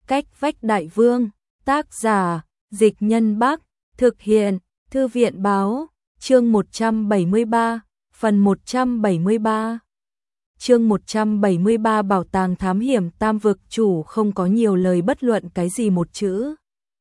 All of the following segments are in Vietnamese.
Cách vách đại vương, tác giả, Dịch Nhân Bắc, thực hiện, Thư viện báo, chương 173, phần 173. Chương 173 Bảo tàng thám hiểm Tam vực chủ không có nhiều lời bất luận cái gì một chữ.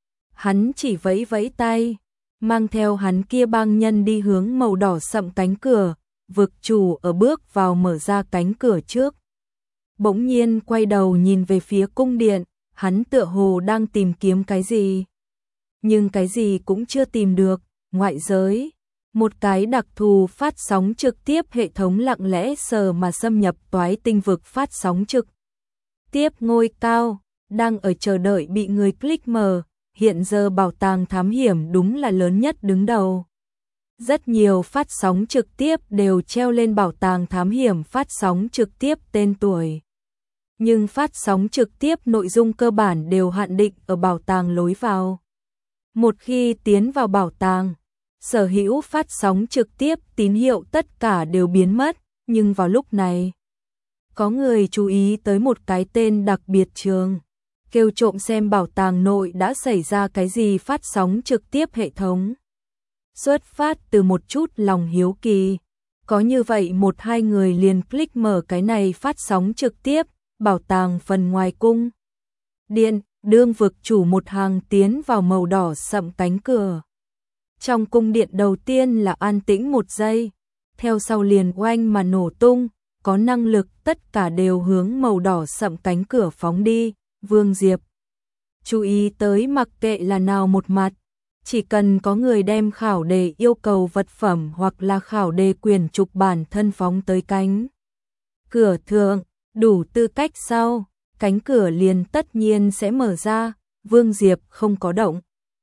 Hắn chỉ vẫy vẫy tay, mang theo hắn kia bang nhân đi hướng màu đỏ sậm cánh cửa, vực chủ ở bước vào mở ra cánh cửa trước. Bỗng nhiên quay đầu nhìn về phía cung điện, hắn tựa hồ đang tìm kiếm cái gì. Nhưng cái gì cũng chưa tìm được, ngoại giới. Một cái đặc thù phát sóng trực tiếp hệ thống lặng lẽ sờ mà xâm nhập toái tinh vực phát sóng trực tiếp ngôi cao, đang ở chờ đợi bị người click mở, hiện giờ bảo tàng thám hiểm đúng là lớn nhất đứng đầu. Rất nhiều phát sóng trực tiếp đều treo lên bảo tàng thám hiểm phát sóng trực tiếp tên tuổi. Nhưng phát sóng trực tiếp nội dung cơ bản đều hạn định ở bảo tàng lối vào. Một khi tiến vào bảo tàng, sở hữu phát sóng trực tiếp tín hiệu tất cả đều biến mất, nhưng vào lúc này, có người chú ý tới một cái tên đặc biệt trường, kêu trộm xem bảo tàng nội đã xảy ra cái gì phát sóng trực tiếp hệ thống. Xuất phát từ một chút lòng hiếu kỳ, có như vậy một hai người liền click mở cái này phát sóng trực tiếp, bảo tàng phần ngoài cung điện, đương vực chủ một hàng tiến vào màu đỏ sậm cánh cửa. Trong cung điện đầu tiên là an tĩnh một giây, theo sau liền oanh mà nổ tung, có năng lực tất cả đều hướng màu đỏ sậm cánh cửa phóng đi. Vương Diệp chú ý tới mặc kệ là nào một mặt, chỉ cần có người đem khảo đề yêu cầu vật phẩm hoặc là khảo đề quyền trục bản thân phóng tới cánh cửa thượng, đủ tư cách sau, cánh cửa liền tất nhiên sẽ mở ra. Vương Diệp không có động.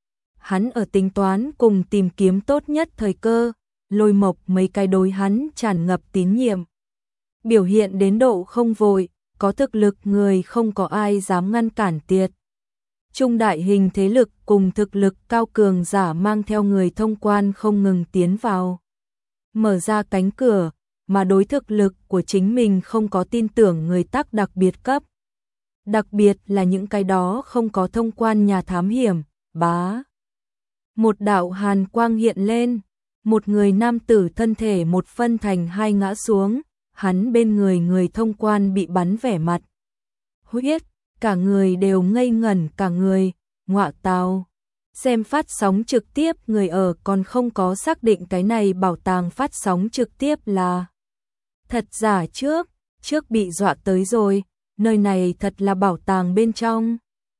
Hắn ở tính toán cùng tìm kiếm tốt nhất thời cơ, Lôi Mộc mấy cái đối hắn tràn ngập tín nhiệm. Biểu hiện đến độ không vội, có thực lực người không có ai dám ngăn cản tiệt. Trung đại hình thế lực cùng thực lực cao cường giả mang theo người thông quan không ngừng tiến vào. Mở ra cánh cửa, mà đối thực lực của chính mình không có tin tưởng người tác đặc biệt cấp. Đặc biệt là những cái đó không có thông quan nhà thám hiểm, bá. Một đạo hàn quang hiện lên, một người nam tử thân thể một phân thành hai ngã xuống, hắn bên người người thông quan bị bắn vẻ mặt huyết, cả người đều ngây ngẩn cả người, ngọa tào. Xem phát sóng trực tiếp người ở còn không có xác định cái này bảo tàng phát sóng trực tiếp là thật giả trước bị dọa tới rồi, nơi này thật là bảo tàng bên trong.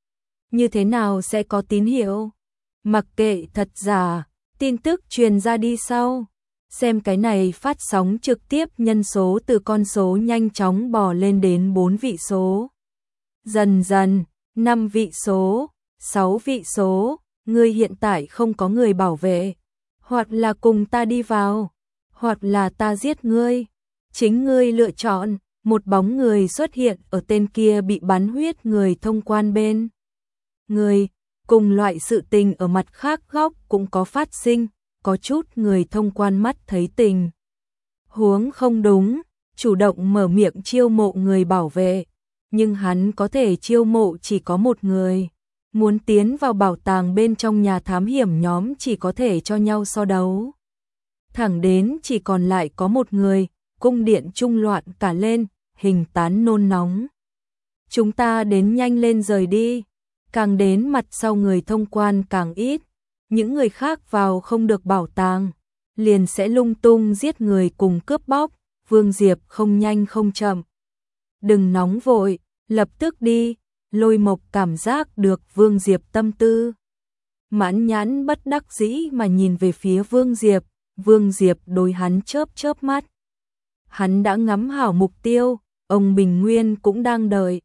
Như thế nào sẽ có tín hiệu? Mặc kệ thật giả, tin tức truyền ra đi sau. Xem cái này phát sóng trực tiếp nhân số từ con số nhanh chóng bò lên đến 4 vị số. Dần dần, 5 vị số, 6 vị số, ngươi hiện tại không có người bảo vệ. Hoặc là cùng ta đi vào, hoặc là ta giết ngươi. Chính ngươi lựa chọn. Một bóng người xuất hiện ở tên kia bị bắn huyết người thông quan bên. Người, cùng loại sự tình ở mặt khác góc cũng có phát sinh, có chút người thông quan mắt thấy tình huống không đúng, chủ động mở miệng chiêu mộ người bảo vệ, nhưng hắn có thể chiêu mộ chỉ có một người. Muốn tiến vào bảo tàng bên trong nhà thám hiểm nhóm chỉ có thể cho nhau so đấu. Thẳng đến chỉ còn lại có một người, cung điện trung loạn cả lên, hình tán nôn nóng. Chúng ta đến nhanh lên rời đi, càng đến mặt sau người thông quan càng ít, những người khác vào không được bảo tàng, liền sẽ lung tung giết người cùng cướp bóc. Vương Diệp không nhanh không chậm. Đừng nóng vội, lập tức đi. Lôi Mộc cảm giác được Vương Diệp tâm tư. Mãn nhãn bất đắc dĩ mà nhìn về phía Vương Diệp. Vương Diệp đối hắn chớp chớp mắt. Hắn đã ngắm hảo mục tiêu, ông Bình Nguyên cũng đang đợi.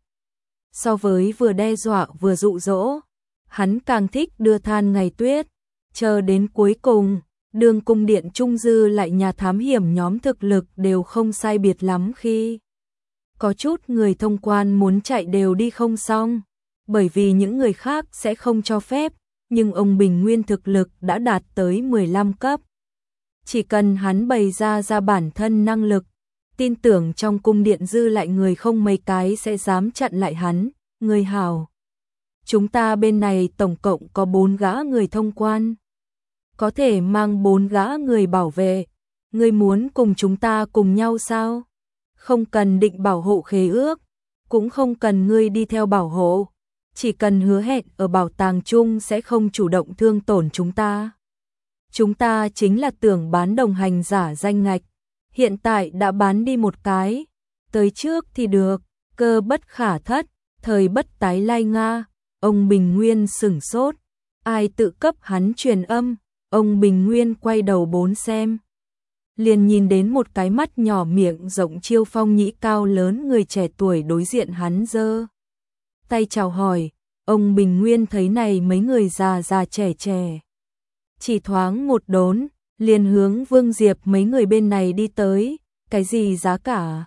So với vừa đe dọa vừa dụ dỗ, hắn càng thích đưa than ngày tuyết. Chờ đến cuối cùng, đường cung điện trung dư lại nhà thám hiểm nhóm thực lực đều không sai biệt lắm khi có chút người thông quan muốn chạy đều đi không xong, bởi vì những người khác sẽ không cho phép, nhưng ông Bình Nguyên thực lực đã đạt tới 15 cấp. Chỉ cần hắn bày ra bản thân năng lực, tin tưởng trong cung điện dư lại người không mấy cái sẽ dám chặn lại hắn. Người hảo chúng ta bên này tổng cộng có 4 gã người thông quan. Có thể mang 4 gã người bảo vệ. Ngươi muốn cùng chúng ta cùng nhau sao? Không cần định bảo hộ khế ước, cũng không cần ngươi đi theo bảo hộ. Chỉ cần hứa hẹn ở bảo tàng chung sẽ không chủ động thương tổn chúng ta. Chúng ta chính là tưởng bán đồng hành giả danh ngạch. Hiện tại đã bán đi một cái. Tới trước thì được, cơ bất khả thất, thời bất tái lai Nga. Ông Bình Nguyên sửng sốt. Ai tự cấp hắn truyền âm? Ông Bình Nguyên quay đầu bốn xem. Liền nhìn đến một cái mắt nhỏ miệng rộng chiêu phong nhĩ cao lớn người trẻ tuổi đối diện hắn giơ tay chào hỏi. Ông Bình Nguyên thấy này mấy người già già trẻ trẻ. Chỉ thoáng một đốn, liền hướng Vương Diệp mấy người bên này đi tới. Cái gì giá cả?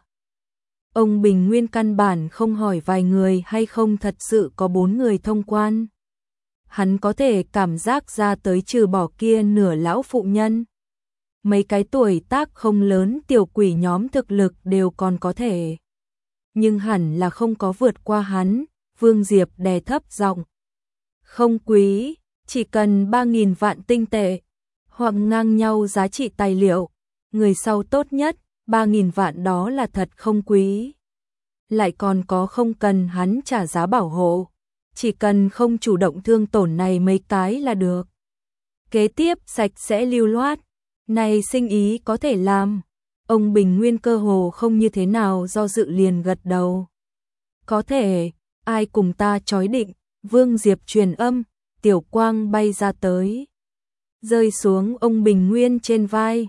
Ông Bình Nguyên căn bản không hỏi vài người hay không thật sự có 4 người thông quan. Hắn có thể cảm giác ra tới trừ bỏ kia nửa lão phụ nhân. Mấy cái tuổi tác không lớn tiểu quỷ nhóm thực lực đều còn có thể. Nhưng hẳn là không có vượt qua hắn. Vương Diệp đè thấp giọng. Không quý, chỉ cần 3.000 vạn tinh tệ. Hoặc ngang nhau giá trị tài liệu. Người sau tốt nhất, 3.000 vạn đó là thật không quý. Lại còn có không cần hắn trả giá bảo hộ. Chỉ cần không chủ động thương tổn này mấy cái là được. Kế tiếp sạch sẽ lưu loát. Này sinh ý có thể làm. Ông Bình Nguyên cơ hồ không như thế nào do dự liền gật đầu. Có thể, ai cùng ta chói định? Vương Diệp truyền âm, Tiểu Quang bay ra tới. Rơi xuống ông Bình Nguyên trên vai.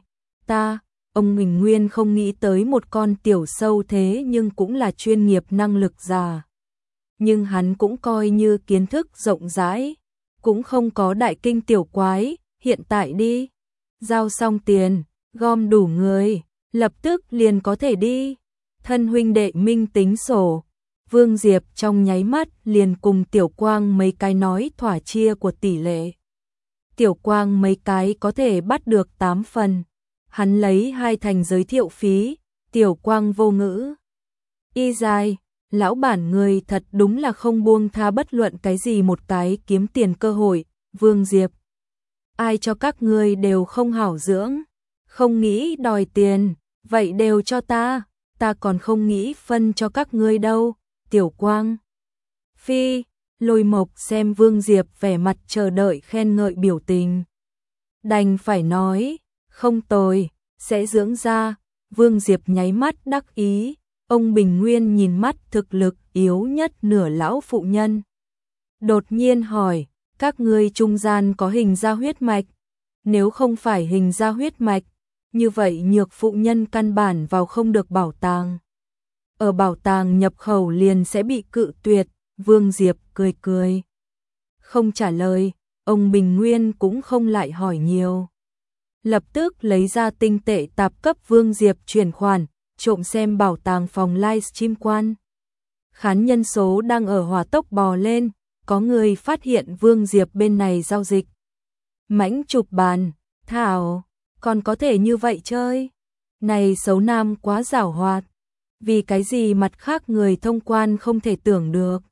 Ông Bình Nguyên không nghĩ tới một con tiểu sâu thế nhưng cũng là chuyên nghiệp năng lực già. Nhưng hắn cũng coi như kiến thức rộng rãi. Cũng không có đại kinh tiểu quái, hiện tại đi. Giao xong tiền, gom đủ người, lập tức liền có thể đi. Thân huynh đệ minh tính sổ. Vương Diệp trong nháy mắt liền cùng Tiểu Quang mấy cái nói thỏa chia của tỷ lệ. Tiểu Quang mấy cái có thể bắt được 8 phần. Hắn lấy 2 thành giới thiệu phí. Tiểu Quang vô ngữ. Y dài, lão bản người thật đúng là không buông tha bất luận cái gì một cái kiếm tiền cơ hội. Vương Diệp. Ai cho các ngươi đều không hảo dưỡng. Không nghĩ đòi tiền. Vậy đều cho ta. Ta còn không nghĩ phân cho các ngươi đâu. Tiểu Quang. Phi. Lôi Mộc xem Vương Diệp vẻ mặt chờ đợi khen ngợi biểu tình. Đành phải nói. Không tồi. Sẽ dưỡng ra. Vương Diệp nháy mắt đắc ý. Ông Bình Nguyên nhìn mắt thực lực yếu nhất nửa lão phụ nhân. Đột nhiên hỏi. Các ngươi trung gian có hình ra huyết mạch. Nếu không phải hình ra huyết mạch. Như vậy nhược phụ nhân căn bản vào không được bảo tàng. Ở bảo tàng nhập khẩu liền sẽ bị cự tuyệt. Vương Diệp cười cười. Không trả lời. Ông Bình Nguyên cũng không lại hỏi nhiều. Lập tức lấy ra tinh tệ tạp cấp Vương Diệp chuyển khoản. Trộm xem bảo tàng phòng livestream quan. Khán nhân số đang ở hỏa tốc bò lên. Có người phát hiện Vương Diệp bên này giao dịch. Mãnh chụp bàn. Thảo. Còn có thể như vậy chơi. Này xấu nam quá giảo hoạt. Vì cái gì mặt khác người thông quan không thể tưởng được.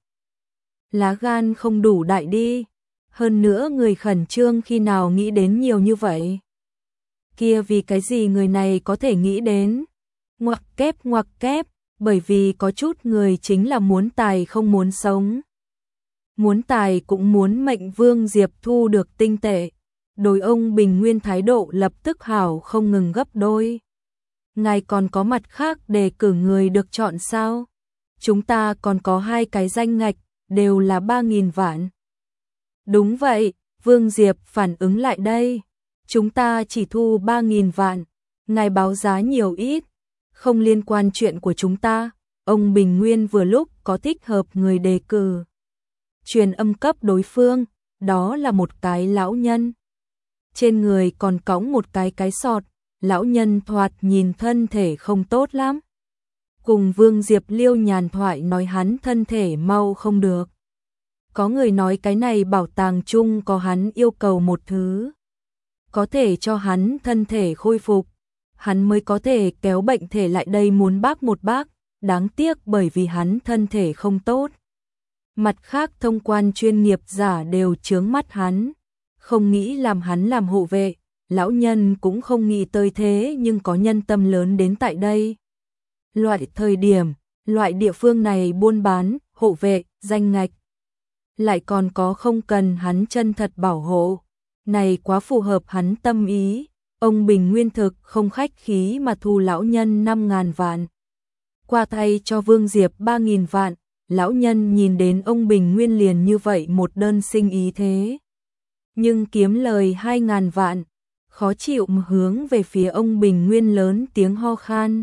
Lá gan không đủ đại đi. Hơn nữa người khẩn trương khi nào nghĩ đến nhiều như vậy. Kia vì cái gì người này có thể nghĩ đến. Ngoặc kép. Bởi vì có chút người chính là muốn tài không muốn sống. Muốn tài cũng muốn mệnh Vương Diệp thu được tinh tệ. Đối ông Bình Nguyên thái độ lập tức hảo không ngừng gấp đôi. Ngài còn có mặt khác để cử người được chọn sao? Chúng ta còn có 2 cái danh ngạch, đều là 3.000 vạn. Đúng vậy, Vương Diệp phản ứng lại đây. Chúng ta chỉ thu 3.000 vạn. Ngài báo giá nhiều ít. Không liên quan chuyện của chúng ta. Ông Bình Nguyên vừa lúc có thích hợp người đề cử. Truyền âm cấp đối phương, đó là một cái lão nhân. Trên người còn cõng một cái sọt. Lão nhân thoạt nhìn thân thể không tốt lắm. Cùng Vương Diệp liêu nhàn thoại nói hắn thân thể mau không được. Có người nói cái này bảo tàng chung có hắn yêu cầu một thứ. Có thể cho hắn thân thể khôi phục. Hắn mới có thể kéo bệnh thể lại đây muốn bác một bác. Đáng tiếc bởi vì hắn thân thể không tốt. Mặt khác thông quan chuyên nghiệp giả đều chướng mắt hắn, không nghĩ làm hắn làm hộ vệ, lão nhân cũng không nghĩ tới thế nhưng có nhân tâm lớn đến tại đây. Loại thời điểm, loại địa phương này buôn bán, hộ vệ, danh ngạch. Lại còn có không cần hắn chân thật bảo hộ, này quá phù hợp hắn tâm ý. Ông Bình Nguyên thực không khách khí mà thu lão nhân 5.000 vạn. Qua tay cho Vương Diệp 3.000 vạn, lão nhân nhìn đến ông Bình Nguyên liền như vậy một đơn sinh ý thế. Nhưng kiếm lời 2.000 vạn, khó chịu mà hướng về phía ông Bình Nguyên lớn tiếng ho khan.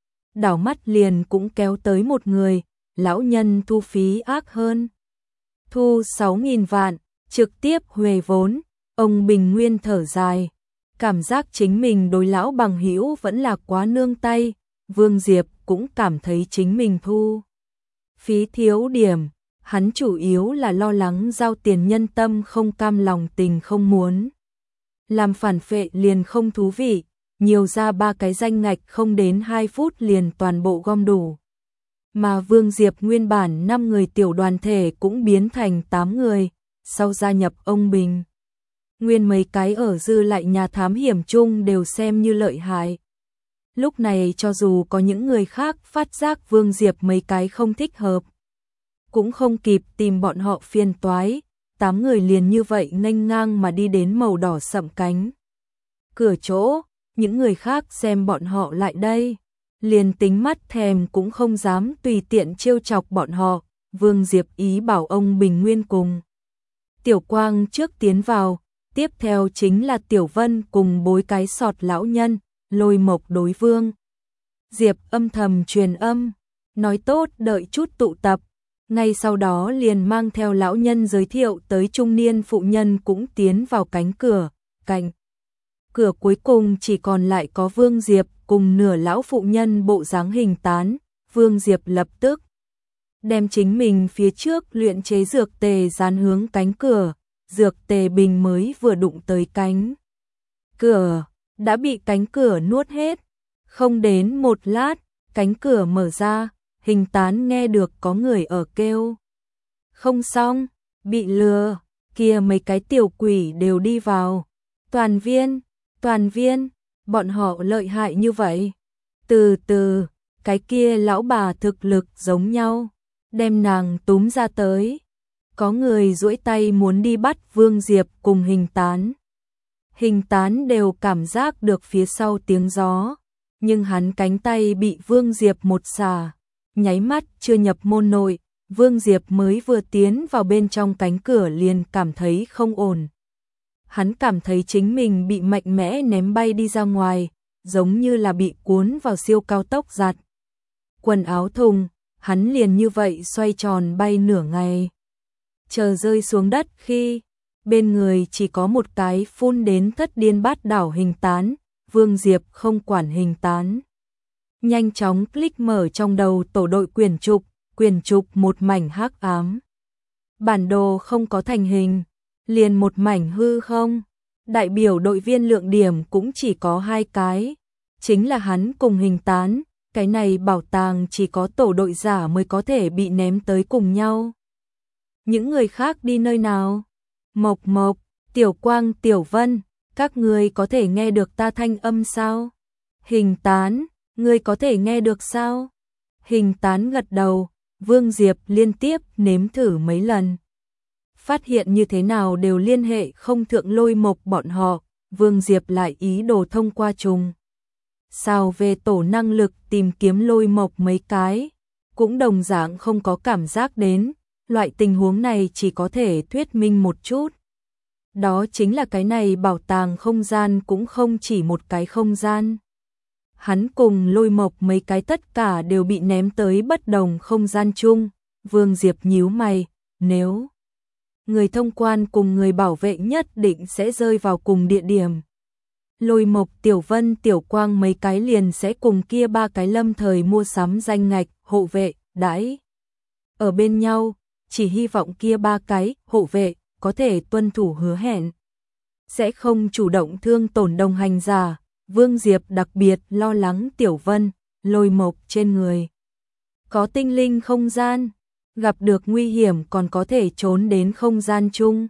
Đảo mắt liền cũng kéo tới một người, lão nhân thu phí ác hơn. Thu 6.000 vạn, trực tiếp huề vốn, ông Bình Nguyên thở dài. Cảm giác chính mình đối lão bằng hữu vẫn là quá nương tay, Vương Diệp cũng cảm thấy chính mình thu phí thiếu điểm, hắn chủ yếu là lo lắng giao tiền nhân tâm không cam lòng tình không muốn. Làm phản phệ liền không thú vị, nhiều ra 3 cái danh ngạch không đến 2 phút liền toàn bộ gom đủ. Mà Vương Diệp nguyên bản 5 người tiểu đoàn thể cũng biến thành 8 người, sau gia nhập ông Bình Nguyên mấy cái ở dư lại nhà thám hiểm chung đều xem như lợi hại. Lúc này cho dù có những người khác phát giác Vương Diệp mấy cái không thích hợp, cũng không kịp tìm bọn họ phiền toái, 8 người liền như vậy nghênh ngang mà đi đến màu đỏ sậm cánh cửa chỗ, những người khác xem bọn họ lại đây, liền tính mắt thèm cũng không dám tùy tiện trêu chọc bọn họ. Vương Diệp ý bảo ông Bình Nguyên cùng Tiểu Quang trước tiến vào, tiếp theo chính là Tiểu Vân cùng bối cái sọt lão nhân, Lôi Mộc đối Vương Diệp âm thầm truyền âm, nói tốt đợi chút tụ tập. Ngay sau đó liền mang theo lão nhân giới thiệu tới trung niên phụ nhân cũng tiến vào cánh cửa, cạnh cửa cuối cùng chỉ còn lại có Vương Diệp cùng nửa lão phụ nhân bộ dáng hình tán. Vương Diệp lập tức đem chính mình phía trước luyện chế dược tề dán hướng cánh cửa, dược tề bình mới vừa đụng tới cánh cửa, đã bị cánh cửa nuốt hết. Không đến một lát, cánh cửa mở ra, hình tán nghe được có người ở kêu. Không xong, bị lừa, kia mấy cái tiểu quỷ đều đi vào. Toàn viên, bọn họ lợi hại như vậy. Từ từ, cái kia lão bà thực lực giống nhau, đem nàng túm ra tới. Có người duỗi tay muốn đi bắt Vương Diệp cùng hình tán. Hình tán đều cảm giác được phía sau tiếng gió, nhưng hắn cánh tay bị Vương Diệp một xà, nháy mắt chưa nhập môn nội, Vương Diệp mới vừa tiến vào bên trong cánh cửa liền cảm thấy không ổn. Hắn cảm thấy chính mình bị mạnh mẽ ném bay đi ra ngoài, giống như là bị cuốn vào siêu cao tốc giặt quần áo thùng, hắn liền như vậy xoay tròn bay nửa ngày. Chờ rơi xuống đất khi bên người chỉ có một cái phun đến thất điên bát đảo hình tán, Vương Diệp không quản hình tán. Nhanh chóng click mở trong đầu tổ đội quyển trục một mảnh hắc ám. Bản đồ không có thành hình, liền một mảnh hư không, đại biểu đội viên lượng điểm cũng chỉ có 2 cái, chính là hắn cùng hình tán, cái này bảo tàng chỉ có tổ đội giả mới có thể bị ném tới cùng nhau. Những người khác đi nơi nào? Mộc, Tiểu Quang, Tiểu Vân, các ngươi có thể nghe được ta thanh âm sao? Hình tán, ngươi có thể nghe được sao? Hình tán gật đầu, Vương Diệp liên tiếp nếm thử mấy lần. Phát hiện như thế nào đều liên hệ không thượng Lôi Mộc bọn họ, Vương Diệp lại ý đồ thông qua trùng sao về tổ năng lực tìm kiếm Lôi Mộc mấy cái, cũng đồng dạng không có cảm giác đến. Loại tình huống này chỉ có thể thuyết minh một chút. Đó chính là cái này bảo tàng không gian cũng không chỉ một cái không gian. Hắn cùng Lôi Mộc mấy cái tất cả đều bị ném tới bất đồng không gian chung. Vương Diệp nhíu mày, nếu người thông quan cùng người bảo vệ nhất định sẽ rơi vào cùng địa điểm. Lôi Mộc, Tiểu Vân, Tiểu Quang mấy cái liền sẽ cùng kia 3 cái lâm thời mua sắm danh ngạch, hộ vệ, đãi ở bên nhau. Chỉ hy vọng kia 3 cái hộ vệ có thể tuân thủ hứa hẹn, sẽ không chủ động thương tổn đồng hành giả. Vương Diệp đặc biệt lo lắng Tiểu Vân, Lôi Mộc trên người có tinh linh không gian. gặp được nguy hiểm còn có thể trốn đến không gian chung.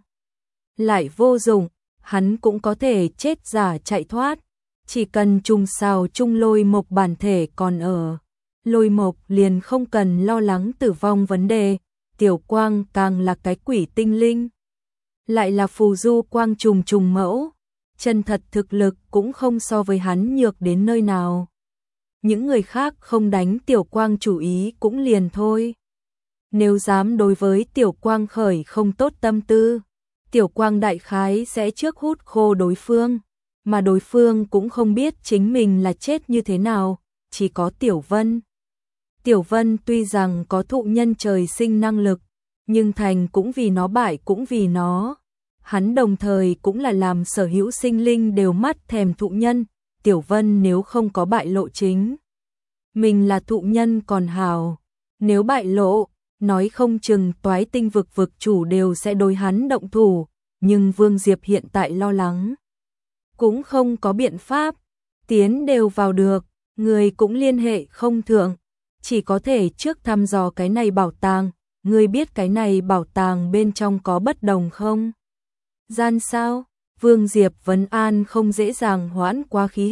Lại vô dụng, hắn cũng có thể chết giả chạy thoát, chỉ cần trùng sao chung Lôi Mộc bản thể còn ở. Lôi Mộc liền không cần lo lắng tử vong vấn đề, Tiểu Quang càng là cái quỷ tinh linh. Lại là phù du quang trùng mẫu, chân thật thực lực cũng không so với hắn nhược đến nơi nào. Những người khác không đánh Tiểu Quang chủ ý cũng liền thôi. Nếu dám đối với Tiểu Quang khởi không tốt tâm tư, Tiểu Quang đại khái sẽ trước hút khô đối phương, mà đối phương cũng không biết chính mình là chết như thế nào, chỉ có Tiểu Vân. Tiểu Vân tuy rằng có thụ nhân trời sinh năng lực, nhưng thành cũng vì nó bại cũng vì nó. Hắn đồng thời cũng là làm sở hữu sinh linh đều mắt thèm thụ nhân, Tiểu Vân nếu không có bại lộ chính. Mình là thụ nhân còn hào, nếu bại lộ, nói không chừng Toái Tinh vực vực chủ đều sẽ đối hắn động thủ, nhưng Vương Diệp hiện tại lo lắng. Cũng không có biện pháp, tiến đều vào được, người cũng liên hệ không thượng, chỉ có thể trước thăm dò cái này bảo tàng, người biết cái này bảo tàng bên trong có bất đồng không? Gian sao? Vương Diệp vấn an không dễ dàng hoãn quá khí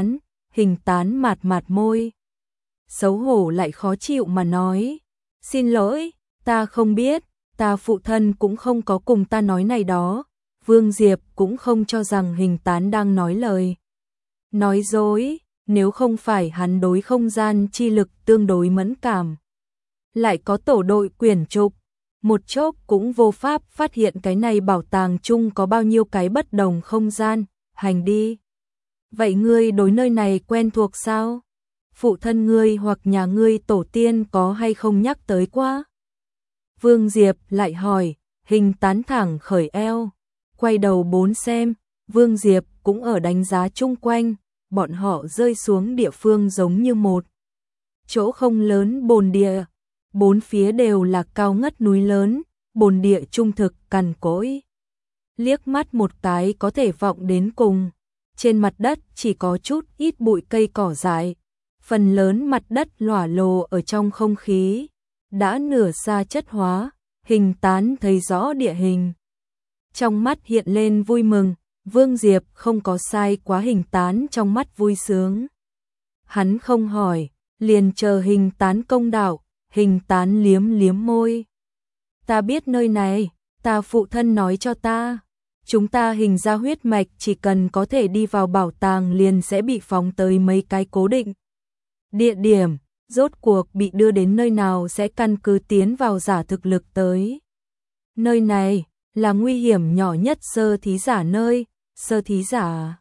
hình tán mạt mạt môi. Xấu hổ lại khó chịu mà nói, xin lỗi, ta không biết, ta phụ thân cũng không có cùng ta nói này đó. Vương Diệp cũng không cho rằng hình tán đang nói lời nói dối, nếu không phải hắn đối không gian chi lực tương đối mẫn cảm. Lại có tổ đội quyển trục, một chốc cũng vô pháp phát hiện cái này bảo tàng chung có bao nhiêu cái bất đồng không gian, hành đi. Vậy ngươi đối nơi này quen thuộc sao? Phụ thân ngươi hoặc nhà ngươi tổ tiên có hay không nhắc tới quá? Vương Diệp lại hỏi, hình tán thẳng khởi eo, quay đầu bốn xem, Vương Diệp cũng ở đánh giá chung quanh, bọn họ rơi xuống địa phương giống như một chỗ không lớn bồn địa, bốn phía đều là cao ngất núi lớn, bồn địa trung thực cằn cỗi. Liếc mắt một cái có thể vọng đến cùng, trên mặt đất chỉ có chút ít bụi cây cỏ dại, phần lớn mặt đất lỏa lồ ở trong không khí, đã nửa xa chất hóa, hình tán thấy rõ địa hình. Trong mắt hiện lên vui mừng, Vương Diệp không có sai quá hình tán trong mắt vui sướng. Hắn không hỏi, liền chờ hình tán công đạo, hình tán liếm liếm môi. Ta biết nơi này, ta phụ thân nói cho ta. Chúng ta hình ra huyết mạch chỉ cần có thể đi vào bảo tàng liền sẽ bị phóng tới mấy cái cố định. Địa điểm, rốt cuộc bị đưa đến nơi nào sẽ căn cứ tiến vào giả thực lực tới. Nơi này là nguy hiểm nhỏ nhất sơ thí giả nơi, sơ thí giả.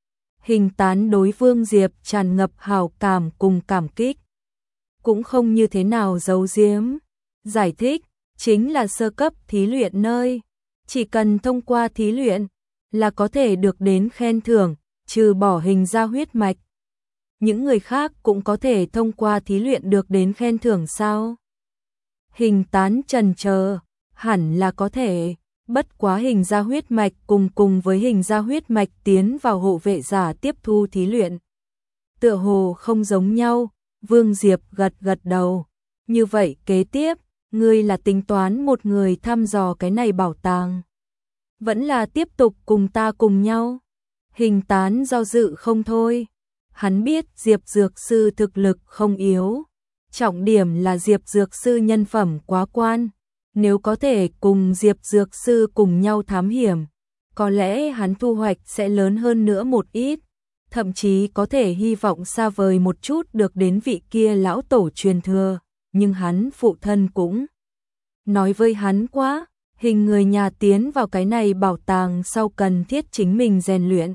Hình tán đối Vương Diệp tràn ngập hảo cảm cùng cảm kích. Cũng không như thế nào giấu giếm. Giải thích, chính là sơ cấp thí luyện nơi. Chỉ cần thông qua thí luyện là có thể được đến khen thưởng, trừ bỏ hình ra huyết mạch. Những người khác cũng có thể thông qua thí luyện được đến khen thưởng sao? Hình tán chần chờ, hẳn là có thể, bất quá hình ra huyết mạch cùng với hình ra huyết mạch tiến vào hộ vệ giả tiếp thu thí luyện. Tựa hồ không giống nhau, Vương Diệp gật đầu. Như vậy kế tiếp, ngươi là tính toán một người thăm dò cái này bảo tàng. Vẫn là tiếp tục cùng ta cùng nhau. Hình tán do dự không thôi. Hắn biết Diệp Dược Sư thực lực không yếu. Trọng điểm là Diệp Dược Sư nhân phẩm quá quan. Nếu có thể cùng Diệp Dược Sư cùng nhau thám hiểm, có lẽ hắn thu hoạch sẽ lớn hơn nữa một ít. Thậm chí có thể hy vọng xa vời một chút được đến vị kia lão tổ truyền thừa. Nhưng hắn phụ thân cũng nói với hắn quá, hình người nhà tiến vào cái này bảo tàng sau cần thiết chính mình rèn luyện.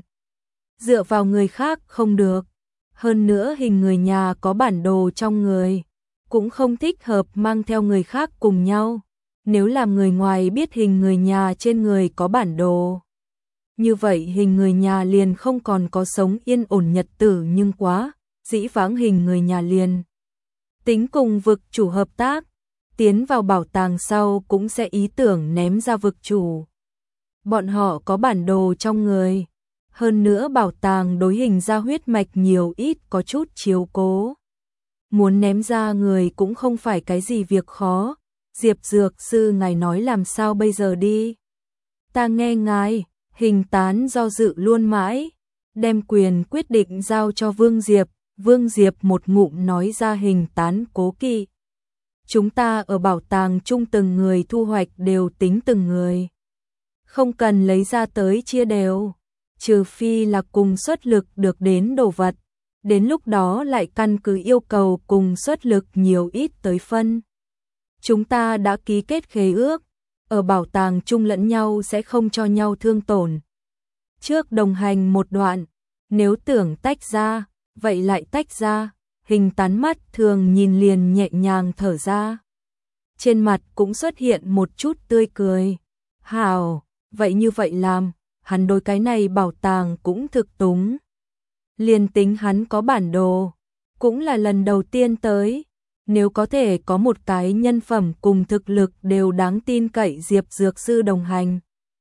Dựa vào người khác không được. Hơn nữa hình người nhà có bản đồ trong người, cũng không thích hợp mang theo người khác cùng nhau. Nếu làm người ngoài biết hình người nhà trên người có bản đồ, như vậy hình người nhà liền không còn có sống yên ổn nhật tử, nhưng quá, dĩ vãng hình người nhà liền tính cùng vực chủ hợp tác, tiến vào bảo tàng sau cũng sẽ ý tưởng ném ra vực chủ. Bọn họ có bản đồ trong người, hơn nữa bảo tàng đối hình ra huyết mạch nhiều ít có chút chiếu cố. Muốn ném ra người cũng không phải cái gì việc khó, Diệp Dược Sư ngài nói làm sao bây giờ đi? Ta nghe ngài. Hình Tán do dự luôn mãi, đem quyền quyết định giao cho Vương Diệp. Vương Diệp một ngụm nói ra Hình Tán cố kỵ. Chúng ta ở bảo tàng chung từng người thu hoạch đều tính từng người. Không cần lấy ra tới chia đều, trừ phi là cùng xuất lực được đến đồ vật. Đến lúc đó lại căn cứ yêu cầu cùng xuất lực nhiều ít tới phân. Chúng ta đã ký kết khế ước, ở bảo tàng chung lẫn nhau sẽ không cho nhau thương tổn. Trước đồng hành một đoạn, nếu tưởng tách ra, vậy lại tách ra. Hình Tán mắt thường nhìn liền nhẹ nhàng thở ra. Trên mặt cũng xuất hiện một chút tươi cười. Hảo, vậy như vậy làm, hắn đối cái này bảo tàng cũng thực túng. Liền tính hắn có bản đồ, cũng là lần đầu tiên tới. Nếu có thể có một cái nhân phẩm cùng thực lực đều đáng tin cậy Diệp Dược Sư đồng hành,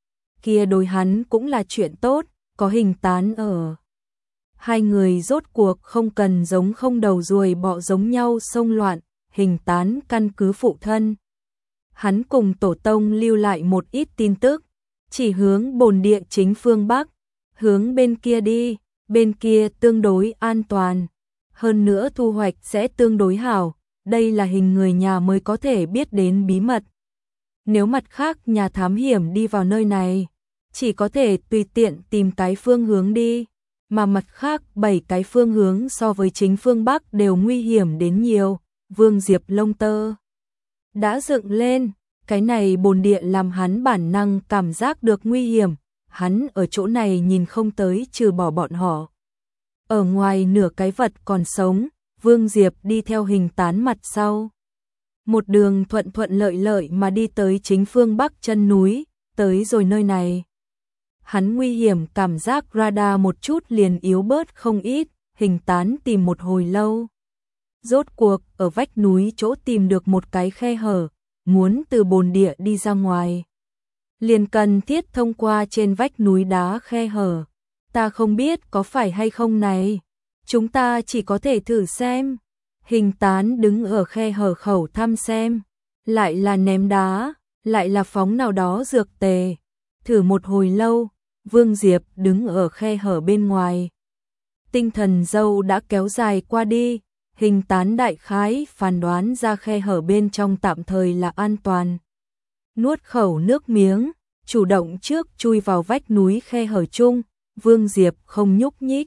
kia đối hắn cũng là chuyện tốt, có Hình Tán ở. Hai người rốt cuộc không cần giống không đầu ruồi bọ giống nhau xông loạn. Hình Tán căn cứ phụ thân. Hắn cùng tổ tông lưu lại một ít tin tức, chỉ hướng bồn địa chính phương Bắc, hướng bên kia đi, bên kia tương đối an toàn, hơn nữa thu hoạch sẽ tương đối hảo, đây là hình người nhà mới có thể biết đến bí mật. Nếu mặt khác nhà thám hiểm đi vào nơi này, chỉ có thể tùy tiện tìm cái phương hướng đi, mà mặt khác 7 cái phương hướng so với chính phương Bắc đều nguy hiểm đến nhiều. Vương Diệp lông tơ đã dựng lên, cái này bồn địa làm hắn bản năng cảm giác được nguy hiểm, hắn ở chỗ này nhìn không tới trừ bỏ bọn họ. Ở ngoài nửa cái vật còn sống, Vương Diệp đi theo Hình Tán mặt sau. Một đường thuận thuận lợi lợi mà đi tới chính phương Bắc chân núi, tới rồi nơi này. Hắn nguy hiểm cảm giác radar một chút liền yếu bớt không ít, Hình Tán tìm một hồi lâu. Rốt cuộc ở vách núi chỗ tìm được một cái khe hở, muốn từ bồn địa đi ra ngoài. Liền cần thiết thông qua trên vách núi đá khe hở. Ta không biết có phải hay không này. Chúng ta chỉ có thể thử xem. Hình Tán đứng ở khe hở khẩu thăm xem. Lại là ném đá, lại là phóng nào đó dược tề. Thử một hồi lâu, Vương Diệp đứng ở khe hở bên ngoài. Tinh thần dâu đã kéo dài qua đi. Hình Tán đại khái phán đoán ra khe hở bên trong tạm thời là an toàn. Nuốt khẩu nước miếng, chủ động trước chui vào vách núi khe hở chung, Vương Diệp không nhúc nhích.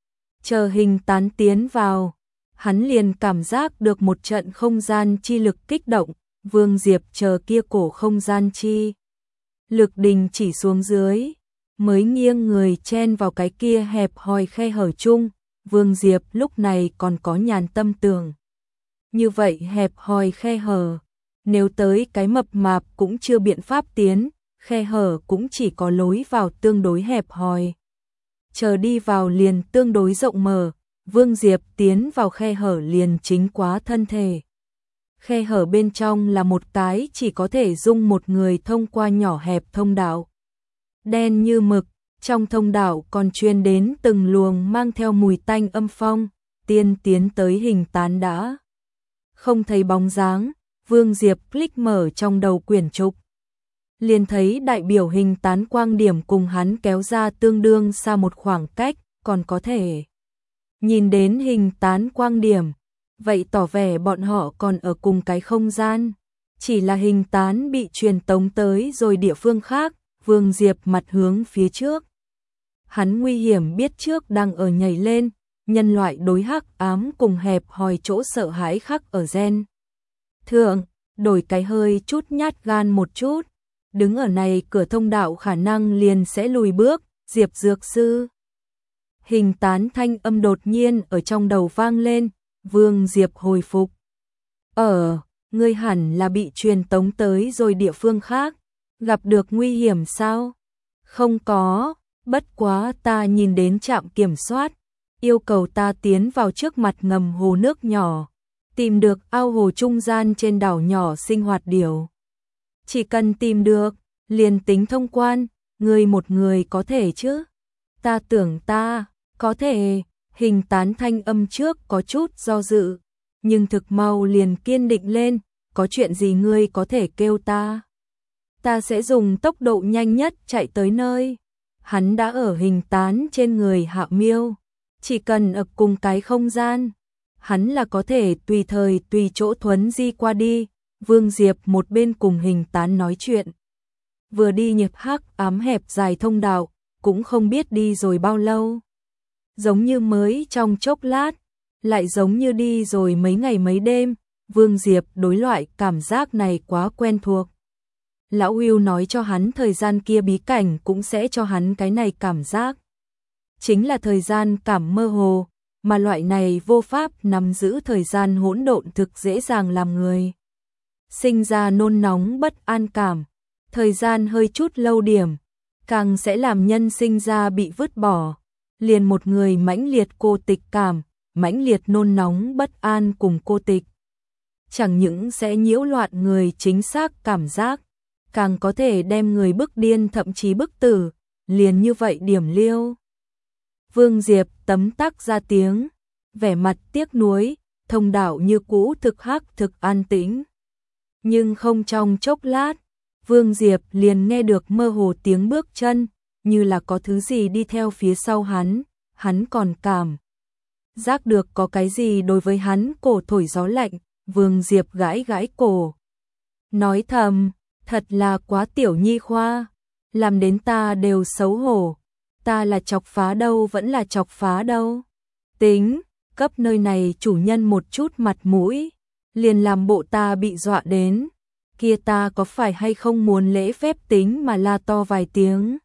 Chờ Hình Tán tiến vào, hắn liền cảm giác được một trận không gian chi lực kích động, Vương Diệp chờ kia cổ không gian chi lực đình chỉ xuống dưới, mới nghiêng người chen vào cái kia hẹp hòi khe hở chung. Vương Diệp lúc này còn có nhàn tâm tưởng. Như vậy hẹp hòi khe hở, nếu tới cái mập mạp cũng chưa biện pháp tiến, khe hở cũng chỉ có lối vào tương đối hẹp hòi. Chờ đi vào liền tương đối rộng mở, Vương Diệp tiến vào khe hở liền chính quá thân thể. Khe hở bên trong là một cái chỉ có thể dung một người thông qua nhỏ hẹp thông đạo. Đen như mực. Trong thông đạo còn truyền đến từng luồng mang theo mùi tanh âm phong, tiến tới Hình Tán đã không thấy bóng dáng, Vương Diệp click mở trong đầu quyển trục. Liền thấy đại biểu Hình Tán quang điểm cùng hắn kéo ra tương đương xa một khoảng cách, còn có thể nhìn đến Hình Tán quang điểm, vậy tỏ vẻ bọn họ còn ở cùng cái không gian, chỉ là Hình Tán bị truyền tống tới rồi địa phương khác, Vương Diệp mặt hướng phía trước. Hắn nguy hiểm biết trước đang ở nhảy lên, nhân loại đối hắc ám cùng hẹp hòi chỗ sợ hãi khắc ở gen. Thượng, đổi cái hơi chút nhát gan một chút, đứng ở này cửa thông đạo khả năng liền sẽ lùi bước, Diệp Dược Sư. Hình Tán thanh âm đột nhiên ở trong đầu vang lên, Vương Diệp hồi phục. Ngươi hẳn là bị truyền tống tới rồi địa phương khác, gặp được nguy hiểm sao? Không có. Bất quá ta nhìn đến trạm kiểm soát, yêu cầu ta tiến vào trước mặt ngầm hồ nước nhỏ, tìm được ao hồ trung gian trên đảo nhỏ sinh hoạt điểu. Chỉ cần tìm được, liền tính thông quan, ngươi một người có thể chứ? Ta tưởng ta, có thể. Hình Tán thanh âm trước có chút do dự, nhưng thực mau liền kiên định lên, có chuyện gì ngươi có thể kêu ta. Ta sẽ dùng tốc độ nhanh nhất chạy tới nơi. Hắn đã ở hình tán trên người Hạ Miêu, chỉ cần ở cùng cái không gian, hắn là có thể tùy thời tùy chỗ thuấn di qua đi. Vương Diệp một bên cùng hình tán nói chuyện, vừa đi nhập hắc ám hẹp dài thông đạo, cũng không biết đi rồi bao lâu. Giống như mới trong chốc lát, lại giống như đi rồi mấy ngày mấy đêm. Vương Diệp đối loại cảm giác này quá quen thuộc. Lão Hưu nói cho hắn thời gian kia bí cảnh cũng sẽ cho hắn cái này cảm giác. Chính là thời gian cảm mơ hồ, mà loại này vô pháp nắm giữ thời gian hỗn độn thực dễ dàng làm người sinh ra nôn nóng bất an cảm. Thời gian hơi chút lâu điểm, càng sẽ làm nhân sinh ra bị vứt bỏ. Liền một người mãnh liệt cô tịch cảm, mãnh liệt nôn nóng bất an cùng cô tịch. Chẳng những sẽ nhiễu loạn người chính xác cảm giác, càng có thể đem người bức điên thậm chí bức tử, liền như vậy điểm liêu. Vương Diệp tấm tắc ra tiếng, vẻ mặt tiếc nuối, thông đạo như cũ thực hắc thực an tĩnh. Nhưng không trong chốc lát, Vương Diệp liền nghe được mơ hồ tiếng bước chân, như là có thứ gì đi theo phía sau hắn còn cảm giác được có cái gì đối với hắn cổ thổi gió lạnh. Vương Diệp gãi gãi cổ, nói thầm, thật là quá tiểu nhi khoa, làm đến ta đều xấu hổ, ta là chọc phá đâu vẫn là chọc phá đâu. Tính, cấp nơi này chủ nhân một chút mặt mũi, liền làm bộ ta bị dọa đến, kia ta có phải hay không muốn lễ phép tính mà la to vài tiếng.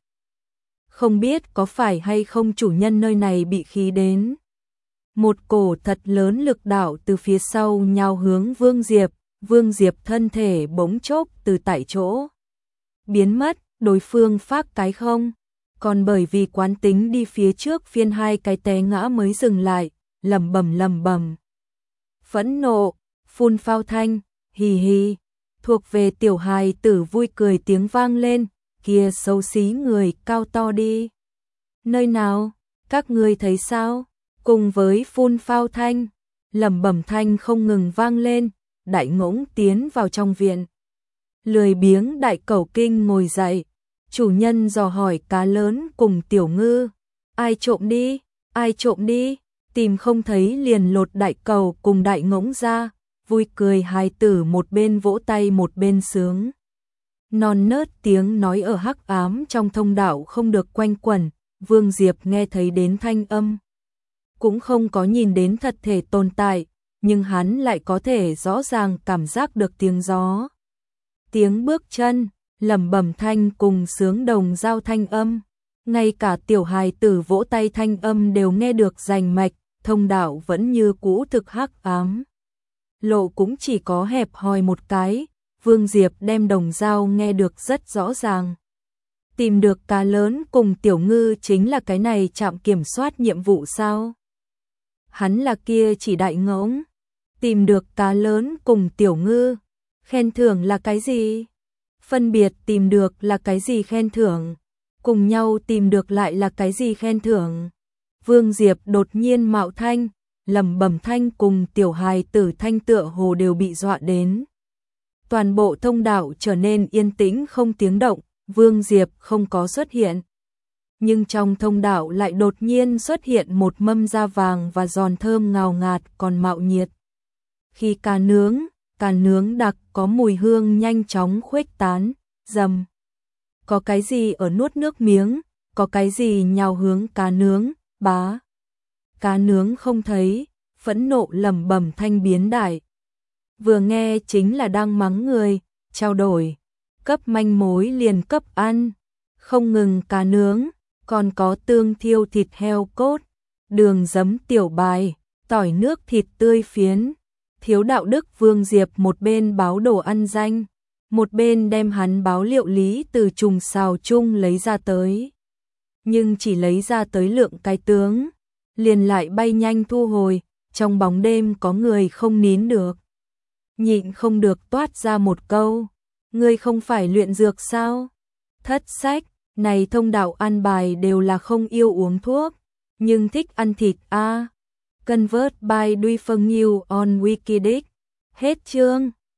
Không biết có phải hay không chủ nhân nơi này bị khí đến. Một cổ thật lớn lực đạo từ phía sau nhào hướng Vương Diệp, Vương Diệp thân thể bỗng chốc từ tại chỗ biến mất, đối phương phát cái không, còn bởi vì quán tính đi phía trước phiên hai cái té ngã mới dừng lại, lẩm bẩm. Phẫn nộ, phun phao thanh, hì hì, thuộc về tiểu hài tử vui cười tiếng vang lên, kia xấu xí người cao to đi. Nơi nào, các ngươi thấy sao? Cùng với phun phao thanh, lẩm bẩm thanh không ngừng vang lên, Đại Ngỗng tiến vào trong viện. Lười biếng Đại Cẩu Kinh ngồi dậy, chủ nhân dò hỏi cá lớn cùng Tiểu Ngư, ai trộm đi, tìm không thấy liền lột Đại Cẩu cùng Đại Ngỗng ra, vui cười hài tử một bên vỗ tay một bên sướng. Non nớt tiếng nói ở hắc ám trong thông đạo không được quanh quẩn, Vương Diệp nghe thấy đến thanh âm. Cũng không có nhìn đến thật thể tồn tại, nhưng hắn lại có thể rõ ràng cảm giác được tiếng gió. Tiếng bước chân, lẩm bẩm thanh cùng sướng đồng giao thanh âm. Ngay cả tiểu hài tử vỗ tay thanh âm đều nghe được rành mạch, thông đạo vẫn như cũ thực hắc ám. Lộ cũng chỉ có hẹp hòi một cái, Vương Diệp đem đồng dao nghe được rất rõ ràng. Tìm được cá lớn cùng Tiểu Ngư chính là cái này trạm kiểm soát nhiệm vụ sao? Hắn là kia chỉ Đại Ngỗng. Tìm được cá lớn cùng Tiểu Ngư, khen thưởng là cái gì? Phân biệt tìm được là cái gì khen thưởng? Cùng nhau tìm được lại là cái gì khen thưởng? Vương Diệp đột nhiên mạo thanh, lẩm bẩm thanh cùng tiểu hài tử thanh tựa hồ đều bị dọa đến. Toàn bộ thông đạo trở nên yên tĩnh không tiếng động, Vương Diệp không có xuất hiện. Nhưng trong thông đạo lại đột nhiên xuất hiện một mâm da vàng và giòn thơm ngào ngạt còn mạo nhiệt. Khi cá nướng đặc có mùi hương nhanh chóng khuếch tán, dầm. Có cái gì ở nuốt nước miếng, có cái gì nhào hướng cá nướng, bá. Cá nướng không thấy, phẫn nộ lẩm bẩm thanh biến đại. Vừa nghe chính là đang mắng người, trao đổi, cấp manh mối liền cấp ăn. Không ngừng cá nướng, còn có tương thiêu thịt heo cốt, đường giấm tiểu bài, tỏi nước thịt tươi phiến. Thiếu đạo đức Vương Diệp một bên báo đồ ăn danh, một bên đem hắn báo liệu lý từ trùng xào chung lấy ra tới. Nhưng chỉ lấy ra tới lượng cái tướng, liền lại bay nhanh thu hồi, trong bóng đêm có người không nín được. Nhịn không được toát ra một câu, ngươi không phải luyện dược sao? Thất sách, này thông đạo ăn bài đều là không yêu uống thuốc, nhưng thích ăn thịt a. Convert by Duy Phân New on Wikidic. Hết chương.